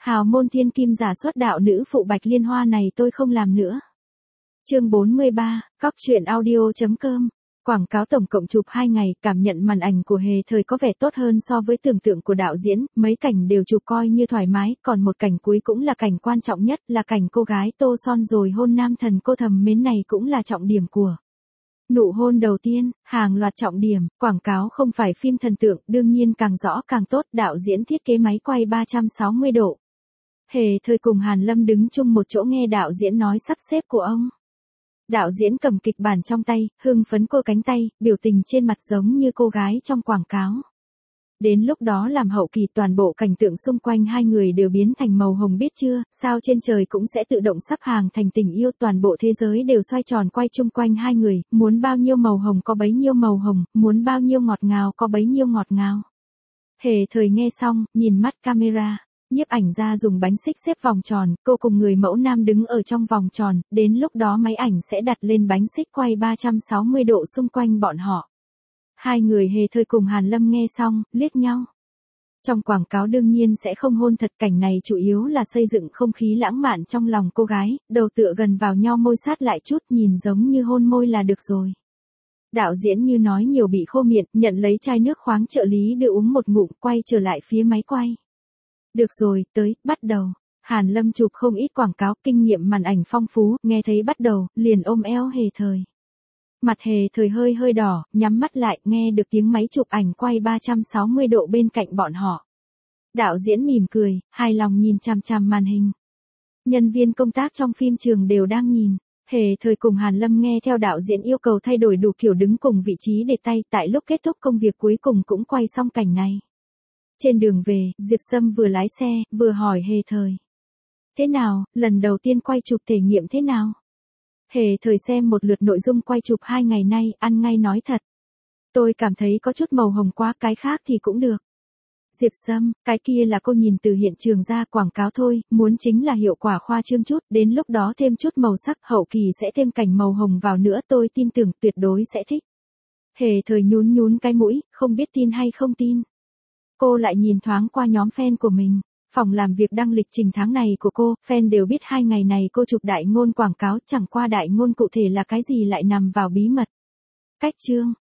Hào môn thiên kim giả xuất đạo nữ phụ Bạch Liên Hoa này tôi không làm nữa. Chương 43, Cóc truyện audio.com. Quảng cáo tổng cộng chụp 2 ngày, cảm nhận màn ảnh của Hề Thời có vẻ tốt hơn so với tưởng tượng của đạo diễn, mấy cảnh đều chụp coi như thoải mái, còn một cảnh cuối cũng là cảnh quan trọng nhất, là cảnh cô gái Tô Son rồi hôn nam thần cô thầm mến này cũng là trọng điểm của nụ hôn đầu tiên, hàng loạt trọng điểm. Quảng cáo không phải phim thần tượng, đương nhiên càng rõ càng tốt, đạo diễn thiết kế máy quay 360 độ. Hề Thời cùng Hàn Lâm đứng chung một chỗ nghe đạo diễn nói sắp xếp của ông. Đạo diễn cầm kịch bản trong tay, hưng phấn cô cánh tay, biểu tình trên mặt giống như cô gái trong quảng cáo. Đến lúc đó làm hậu kỳ toàn bộ cảnh tượng xung quanh hai người đều biến thành màu hồng biết chưa, sao trên trời cũng sẽ tự động sắp hàng thành tình yêu, toàn bộ thế giới đều xoay tròn quay chung quanh hai người, muốn bao nhiêu màu hồng có bấy nhiêu màu hồng, muốn bao nhiêu ngọt ngào có bấy nhiêu ngọt ngào. Hề Thời nghe xong, nhìn mắt camera. Nhiếp ảnh ra dùng bánh xích xếp vòng tròn, cô cùng người mẫu nam đứng ở trong vòng tròn, đến lúc đó máy ảnh sẽ đặt lên bánh xích quay 360 độ xung quanh bọn họ. Hai người Hề Thời cùng Hàn Lâm nghe xong, liếc nhau. Trong quảng cáo đương nhiên sẽ không hôn thật, cảnh này chủ yếu là xây dựng không khí lãng mạn trong lòng cô gái, đầu tựa gần vào nhau môi sát lại chút, nhìn giống như hôn môi là được rồi. Đạo diễn như nói nhiều bị khô miệng, nhận lấy chai nước khoáng trợ lý đưa uống một ngụm, quay trở lại phía máy quay. Được rồi, tới, bắt đầu. Hàn Lâm chụp không ít quảng cáo, kinh nghiệm màn ảnh phong phú, nghe thấy bắt đầu, liền ôm eo Hề Thời. Mặt Hề Thời hơi hơi đỏ, nhắm mắt lại, nghe được tiếng máy chụp ảnh quay 360 độ bên cạnh bọn họ. Đạo diễn mỉm cười, hài lòng nhìn chằm chằm màn hình. Nhân viên công tác trong phim trường đều đang nhìn. Hề Thời cùng Hàn Lâm nghe theo đạo diễn yêu cầu thay đổi đủ kiểu đứng cùng vị trí để tay, tại lúc kết thúc công việc cuối cùng cũng quay xong cảnh này. Trên đường về, Diệp Sâm vừa lái xe, vừa hỏi Hề Thời. Thế nào, lần đầu tiên quay chụp thể nghiệm thế nào? Hề Thời xem một lượt nội dung quay chụp 2 ngày nay, ăn ngay nói thật. Tôi cảm thấy có chút màu hồng quá, cái khác thì cũng được. Diệp Sâm, cái kia là cô nhìn từ hiện trường ra quảng cáo thôi, muốn chính là hiệu quả khoa trương chút, đến lúc đó thêm chút màu sắc, hậu kỳ sẽ thêm cảnh màu hồng vào nữa, tôi tin tưởng tuyệt đối sẽ thích. Hề Thời nhún nhún cái mũi, không biết tin hay không tin. Cô lại nhìn thoáng qua nhóm fan của mình. Phòng làm việc đăng lịch trình tháng này của cô, fan đều biết 2 ngày này cô chụp đại ngôn quảng cáo, chẳng qua đại ngôn cụ thể là cái gì lại nằm vào bí mật. Cách chương,